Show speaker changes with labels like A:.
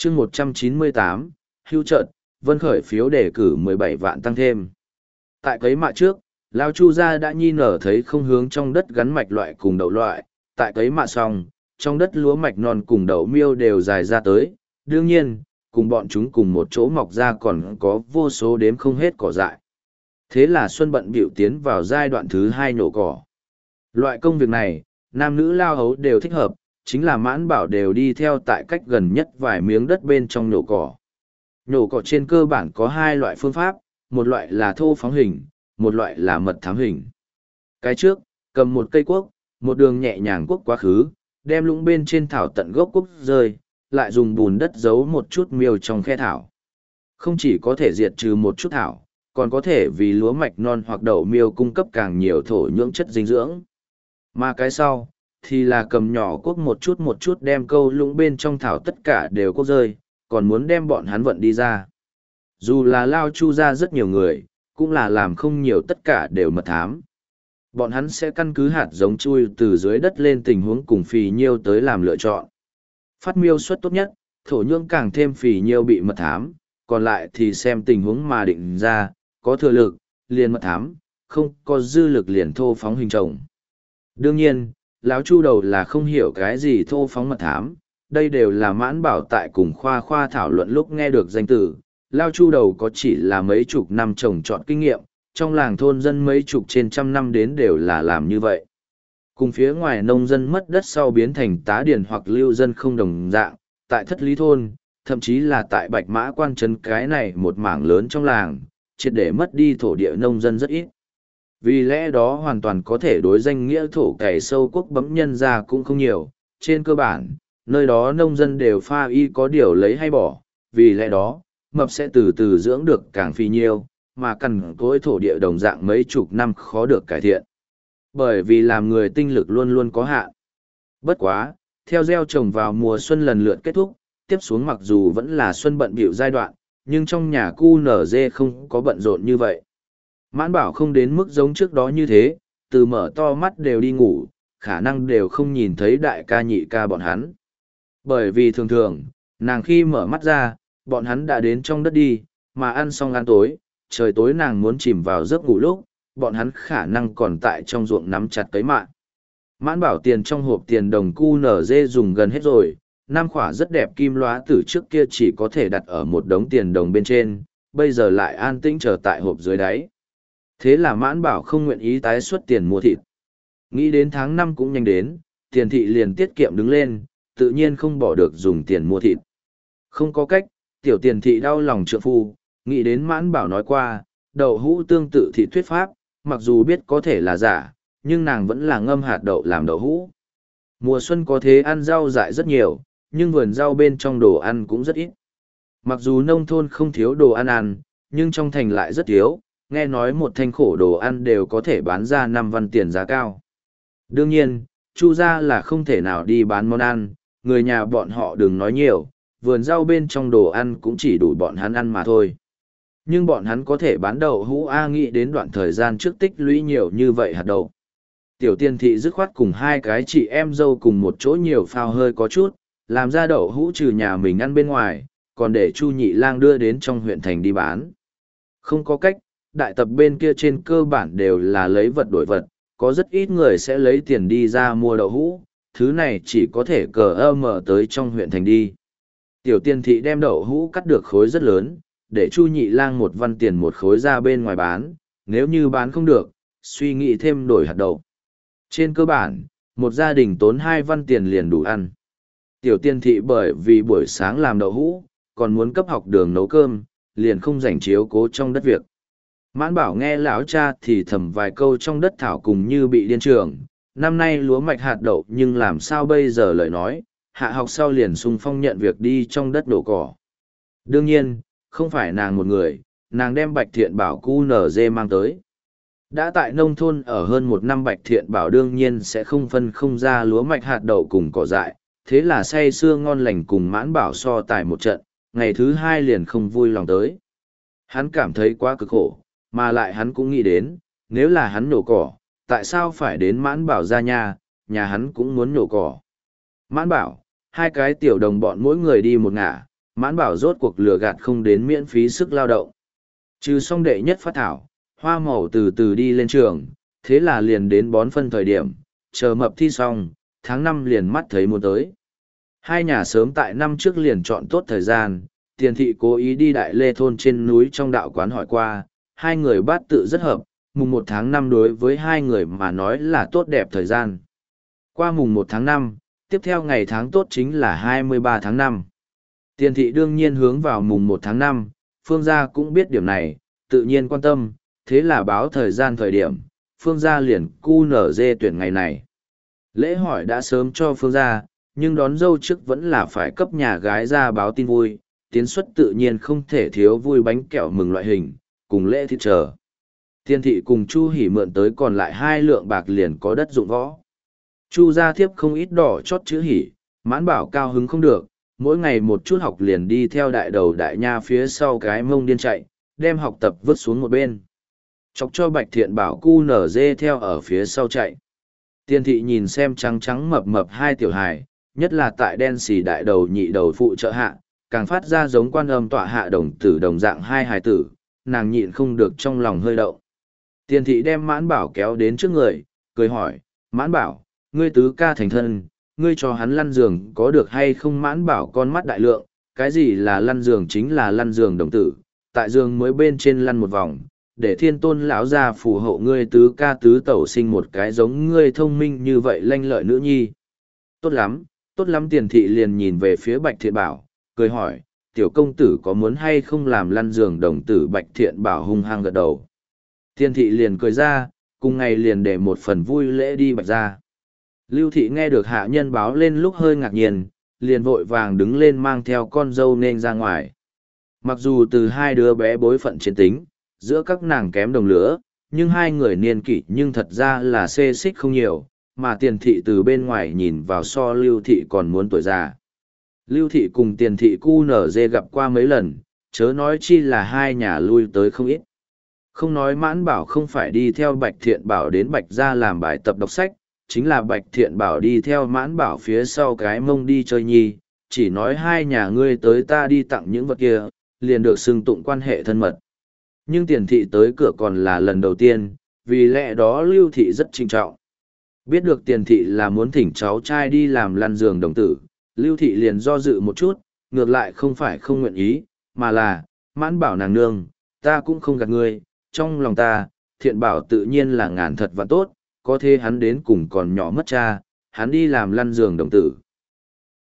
A: chương 198, hưu trận, Vân khởi phiếu đề cử 17 vạn tăng thêm. Tại cấy mạ trước, Lao Chu gia đã nhi nở thấy không hướng trong đất gắn mạch loại cùng đậu loại, tại cấy mạ xong, trong đất lúa mạch non cùng đậu miêu đều dài ra tới, đương nhiên, cùng bọn chúng cùng một chỗ mọc ra còn có vô số đếm không hết cỏ dại. Thế là Xuân bận bịu tiến vào giai đoạn thứ 2 nhổ cỏ. Loại công việc này, nam nữ lao hấu đều thích hợp, chính là Mãn Bảo đều đi theo tại cách gần nhất vài miếng đất bên trong nhổ cỏ. Nhổ cỏ trên cơ bản có 2 loại phương pháp, một loại là thô phóng hình, một loại là mật thám hình. Cái trước, cầm một cây cuốc, một đường nhẹ nhàng cuốc quá khứ, đem lũng bên trên thảo tận gốc cuốc rơi, lại dùng bùn đất giấu một chút miêu trong khe thảo. Không chỉ có thể diệt trừ một chút thảo, còn có thể vì lúa mạch non hoặc đậu miêu cung cấp càng nhiều thổ nhưỡng chất dinh dưỡng. Mà cái sau, thì là cầm nhỏ cuốc một chút đem câu lũng bên trong thảo tất cả đều cuốc rơi, còn muốn đem bọn hắn vận đi ra. Dù là Lao Chu ra rất nhiều người, cũng là làm không nhiều tất cả đều mật thám. Bọn hắn sẽ căn cứ hạt giống chui từ dưới đất lên tình huống cùng phì nhiêu tới làm lựa chọn. Phát miêu suất tốt nhất, thổ nhưỡng càng thêm phì nhiêu bị mật thám, còn lại thì xem tình huống mà định ra, có thừa lực, liền mật thám, không có dư lực liền thô phóng hình trồng. Đương nhiên, lão Chu đầu là không hiểu cái gì thô phóng mật thám, đây đều là Mãn Bảo tại cùng khoa thảo luận lúc nghe được danh từ. Lao Chu đầu có chỉ là mấy chục năm trồng trọt kinh nghiệm, trong làng thôn dân mấy chục trên trăm năm đến đều là làm như vậy. Cùng phía ngoài nông dân mất đất sau biến thành tá điền hoặc lưu dân không đồng dạng, tại Thất Lý thôn, thậm chí là tại Bạch Mã quan trấn cái này một mảng lớn trong làng, triệt để mất đi thổ địa nông dân rất ít. Vì lẽ đó hoàn toàn có thể đối danh nghĩa thổ cày sâu quốc bấm nhân ra cũng không nhiều, trên cơ bản, nơi đó nông dân đều pha y có điều lấy hay bỏ, vì lẽ đó, mập sẽ từ từ dưỡng được càng phi nhiêu, mà cằn cỗi thổ địa đồng dạng mấy chục năm khó được cải thiện. Bởi vì làm người tinh lực luôn luôn có hạn. Bất quá, theo gieo trồng vào mùa xuân lần lượt kết thúc, tiếp xuống mặc dù vẫn là xuân bận bịu giai đoạn, nhưng trong nhà cu nở dê không có bận rộn như vậy. Mãn Bảo không đến mức giống trước đó như thế, từ mở to mắt đều đi ngủ, khả năng đều không nhìn thấy đại ca nhị ca bọn hắn. Bởi vì thường thường, nàng khi mở mắt ra, bọn hắn đã đến trong đất đi, mà ăn xong ăn tối, trời tối nàng muốn chìm vào giấc ngủ lúc, bọn hắn khả năng còn tại trong ruộng nắm chặt cấy mạ. Mãn Bảo tiền trong hộp tiền đồng cu nở dê dùng gần hết rồi, 5 khỏa rất đẹp kim lóa từ trước kia chỉ có thể đặt ở một đống tiền đồng bên trên, bây giờ lại an tĩnh chờ tại hộp dưới đáy. Thế là Mãn Bảo không nguyện ý tái xuất tiền mua thịt. Nghĩ đến tháng 5 cũng nhanh đến, tiền thị liền tiết kiệm đứng lên, tự nhiên không bỏ được dùng tiền mua thịt. Không có cách, tiểu tiền thị đau lòng trượng phu, nghĩ đến Mãn Bảo nói qua, đậu hũ tương tự thị thuyết pháp, mặc dù biết có thể là giả, nhưng nàng vẫn là ngâm hạt đậu làm đậu hũ. Mùa xuân có thế ăn rau dại rất nhiều, nhưng vườn rau bên trong đồ ăn cũng rất ít. Mặc dù nông thôn không thiếu đồ ăn ăn, nhưng trong thành lại rất thiếu, nghe nói một thanh khổ đồ ăn đều có thể bán ra 5 văn tiền giá cao. Đương nhiên, Chu gia là không thể nào đi bán món ăn, người nhà bọn họ đừng nói nhiều, vườn rau bên trong đồ ăn cũng chỉ đủ bọn hắn ăn mà thôi. Nhưng bọn hắn có thể bán đậu hũ nghĩ đến đoạn thời gian trước tích lũy nhiều như vậy hạt đậu. Tiểu tiên thị dứt khoát cùng 2 cái chị em dâu cùng một chỗ nhiều phao hơi có chút, làm ra đậu hũ trừ nhà mình ăn bên ngoài, còn để Chu Nhị Lang đưa đến trong huyện thành đi bán. Không có cách, đại tập bên kia trên cơ bản đều là lấy vật đổi vật, có rất ít người sẽ lấy tiền đi ra mua đậu hũ, thứ này chỉ có thể mở tới trong huyện thành đi. Tiểu tiên thị đem đậu hũ cắt được khối rất lớn, để Chu Nhị Lang 1 văn tiền một khối ra bên ngoài bán, nếu như bán không được, suy nghĩ thêm đổi hạt đậu. Trên cơ bản, một gia đình tốn 2 văn tiền liền đủ ăn. Tiểu tiên thị bởi vì buổi sáng làm đậu hũ, còn muốn cấp học đường nấu cơm, liền không rảnh chiếu cố trong đất việc. Mãn Bảo nghe lão cha thì thầm vài câu trong đất thảo cùng như bị điên trường, năm nay lúa mạch hạt đậu nhưng làm sao bây giờ lời nói, hạ học sau liền xung phong nhận việc đi trong đất đổ cỏ. Đương nhiên, không phải nàng một người, nàng đem Bạch Thiện Bảo cu nở dê mang tới. Đã tại nông thôn ở hơn 1 năm Bạch Thiện Bảo đương nhiên sẽ không phân không ra lúa mạch hạt đậu cùng cỏ dại, thế là say sưa ngon lành cùng Mãn Bảo so tài một trận, ngày thứ 2 liền không vui lòng tới. Hắn cảm thấy quá cực khổ, mà lại hắn cũng nghĩ đến, nếu là hắn nhổ cỏ, tại sao phải đến Mãn Bảo ra nhà hắn cũng muốn nhổ cỏ. Mãn Bảo, 2 cái tiểu đồng bọn mỗi người đi một ngả, Mãn Bảo rốt cuộc lừa gạt không đến miễn phí sức lao động. Trừ xong đệ nhất phát thảo, Hoa Màu từ từ đi lên trường, thế là liền đến bón phân thời điểm, chờ mập thi xong, tháng 5 liền mắt thấy muốn tới. Hai nhà sớm tại năm trước liền chọn tốt thời gian, Tiền Thị cố ý đi Đại Lê thôn trên núi trong đạo quán hỏi qua, hai người bát tự rất hợp, mùng 1 tháng 5 đối với hai người mà nói là tốt đẹp thời gian. Qua mùng 1 tháng 5, tiếp theo ngày tháng tốt chính là 23 tháng 5. Tiền Thị đương nhiên hướng vào mùng 1 tháng 5, Phương gia cũng biết điểm này, tự nhiên quan tâm, thế là báo thời gian thời điểm, Phương gia liền QNZ tuyển ngày này. Lễ hỏi đã sớm cho Phương gia, nhưng đón dâu trước vẫn là phải cấp nhà gái ra báo tin vui, tiến xuất tự nhiên không thể thiếu vui bánh kẹo mừng loại hình, cùng lễ thịt chờ. Tiền Thị cùng Chu Hỉ mượn tới còn lại 2 lượng bạc liền có đất dụng võ. Chu gia thiếp không ít đỏ chót chữ Hỉ, Mãn Bảo cao hứng không được, mỗi ngày một chút học liền đi theo đại đầu đại nha phía sau cái mông điên chạy, đem học tập vứt xuống một bên. Chọc cho Bạch Thiện Bảo cu nở dê theo ở phía sau chạy. Tiền Thị nhìn xem trắng trắng mập mập hai tiểu hài, nhất là tại đen xì đại đầu nhị đầu phụ trợ hạ, càng phát ra giống Quan Âm tọa hạ đồng tử đồng dạng hai hài tử, nàng nhịn không được trong lòng hơi đậu. Tiền Thị đem Mãn Bảo kéo đến trước người, cười hỏi, Mãn Bảo, ngươi tứ ca thành thân, ngươi cho hắn lăn giường có được hay không? Mãn Bảo con mắt đại lượng, cái gì là lăn giường? Chính là lăn giường đồng tử, tại giường mới bên trên lăn một vòng, để Thiên Tôn lão gia phù hộ ngươi tứ ca tứ tẩu sinh một cái giống ngươi thông minh như vậy lanh lợi nữ nhi. Tốt lắm, tốt lắm. Tiền Thị liền nhìn về phía Bạch Thiện Bảo, cười hỏi, tiểu công tử có muốn hay không làm lăn giường đồng tử? Bạch Thiện Bảo hung hăng gật đầu. Tiền Thị liền cười ra, cùng ngày liền để một phần vui lễ đi Bạch ra. Lưu Thị nghe được hạ nhân báo lên lúc hơi ngạc nhiên, liền vội vàng đứng lên mang theo con dâu nên ra ngoài. Mặc dù từ hai đứa bé bối phận chiến tính, giữa các nàng kém đồng lứa, nhưng hai người niên kỷ nhưng thật ra là xê xích không nhiều, mà Tiền Thị từ bên ngoài nhìn vào so Lưu Thị còn muốn tuổi già. Lưu Thị cùng Tiền Thị QNZ gặp qua mấy lần, chớ nói chi là hai nhà lui tới không ít. Không nói Mãn Bảo không phải đi theo Bạch Thiện Bảo đến Bạch gia làm bài tập đọc sách, chính là Bạch Thiện Bảo đi theo Mãn Bảo phía sau cái mông đi chơi nhi, chỉ nói hai nhà ngươi tới ta đi tặng những vật kia, liền được xưng tụng quan hệ thân mật. Nhưng Tiền Thị tới cửa còn là lần đầu tiên, vì lẽ đó Lưu Thị rất trinh trọng. Biết được Tiền Thị là muốn thỉnh cháu trai đi làm lăn giường đồng tử, Lưu Thị liền do dự một chút, ngược lại không phải không nguyện ý, mà là, Mãn Bảo nàng nương, ta cũng không gạt ngươi, trong lòng ta, Thiện Bảo tự nhiên là ngàn thật và tốt, có thế hắn đến cùng còn nhỏ mất cha, hắn đi làm lăn giường đồng tử.